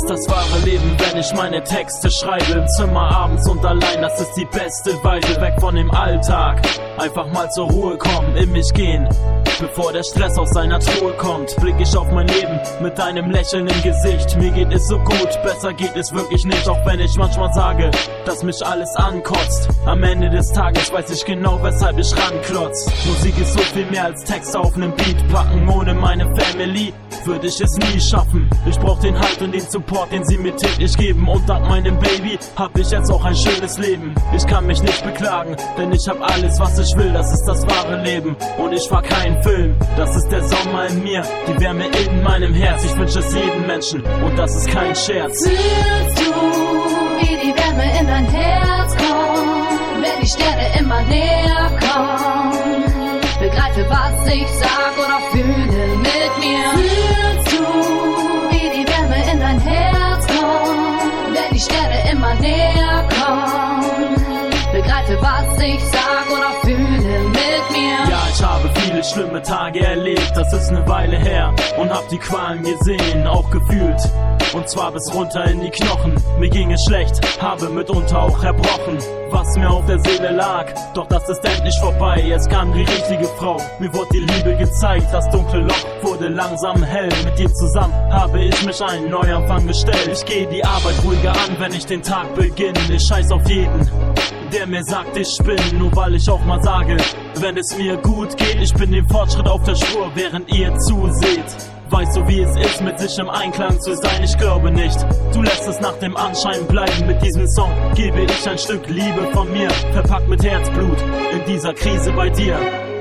ist das wahre Leben, wenn ich meine Texte schreibe. Im Zimmer abends und allein, das ist die beste Weise. Weg von dem Alltag, einfach mal zur Ruhe kommen, in mich gehen, bevor der Stress aus seiner Truhe kommt. Blick ich auf mein Leben mit einem Lächeln im Gesicht. Mir geht es so gut, besser geht es wirklich nicht. Auch wenn ich manchmal sage, dass mich alles ankotzt. Am Ende des Tages weiß ich genau, weshalb ich ranklotz. Musik ist so viel mehr als Texte auf nem Beat packen. Ohne meine Family würde ich es nie schaffen. Ich brauch den Halt und den Support, den sie mir täglich geben. Und dank meinem Baby hab ich jetzt auch ein schönes Leben. Ich kann mich nicht beklagen, denn ich hab alles, was ich will. Das ist das wahre Leben und ich fahr keinen Film. Das ist der Sommer in mir, die Wärme in meinem Herz. Ich wünsche es jedem Menschen und das ist kein Scherz. Fühlst du, wie die Wärme in dein Herz kommt, wenn die Sterne immer näher kommen? Begreife, was ich sag oder fühle mit mir. Fühlst du, wie die Wärme in dein Herz kommt, wenn die Sterne immer näher kommen? Begreife, was ich sag oder fühle mit mir. Ja, ich habe viele schlimme Tage erlebt, das ist eine Weile her. Und hab die Qualen gesehen, auch gefühlt. Und zwar bis runter in die Knochen. Mir ging es schlecht, habe mitunter auch erbrochen, was mir auf der Seele lag. Doch das ist endlich vorbei, es kam die richtige Frau. Mir wurde die Liebe gezeigt, das dunkle Loch wurde langsam hell. Mit dir zusammen habe ich mich einen Neuanfang gestellt. Ich gehe die Arbeit ruhiger an, wenn ich den Tag beginne. Ich scheiß auf jeden, der mir sagt, ich bin, nur weil ich auch mal sage, wenn es mir gut geht, ich bin dem Fortschritt auf der Spur, während ihr zuseht. Weißt du, wie es ist, mit sich im Einklang zu sein? Ich glaube nicht, du lässt es nach dem Anschein bleiben. Mit diesem Song gebe ich ein Stück Liebe von mir, verpackt mit Herzblut in dieser Krise bei dir.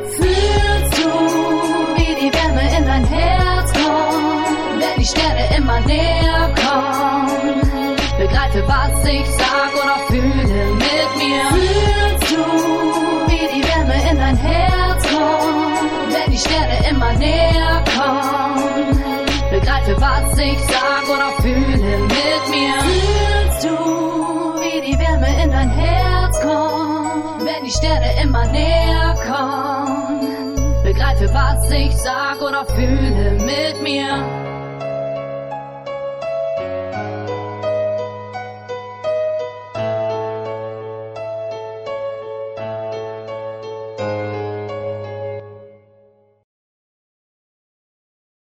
Fühlst du, wie die Wärme in dein Herz kommt, wenn die Sterne immer näher kommen? Begreife, was ich sag oder fühle mit mir. Fühlst du, wie die Wärme in dein Herz kommt, wenn die Sterne immer näher kommen? Begreife, was ich sag oder fühle mit mir. Fühlst du, wie die Wärme in dein Herz kommt, wenn die Sterne immer näher kommen? Begreife, was ich sag oder fühle mit mir.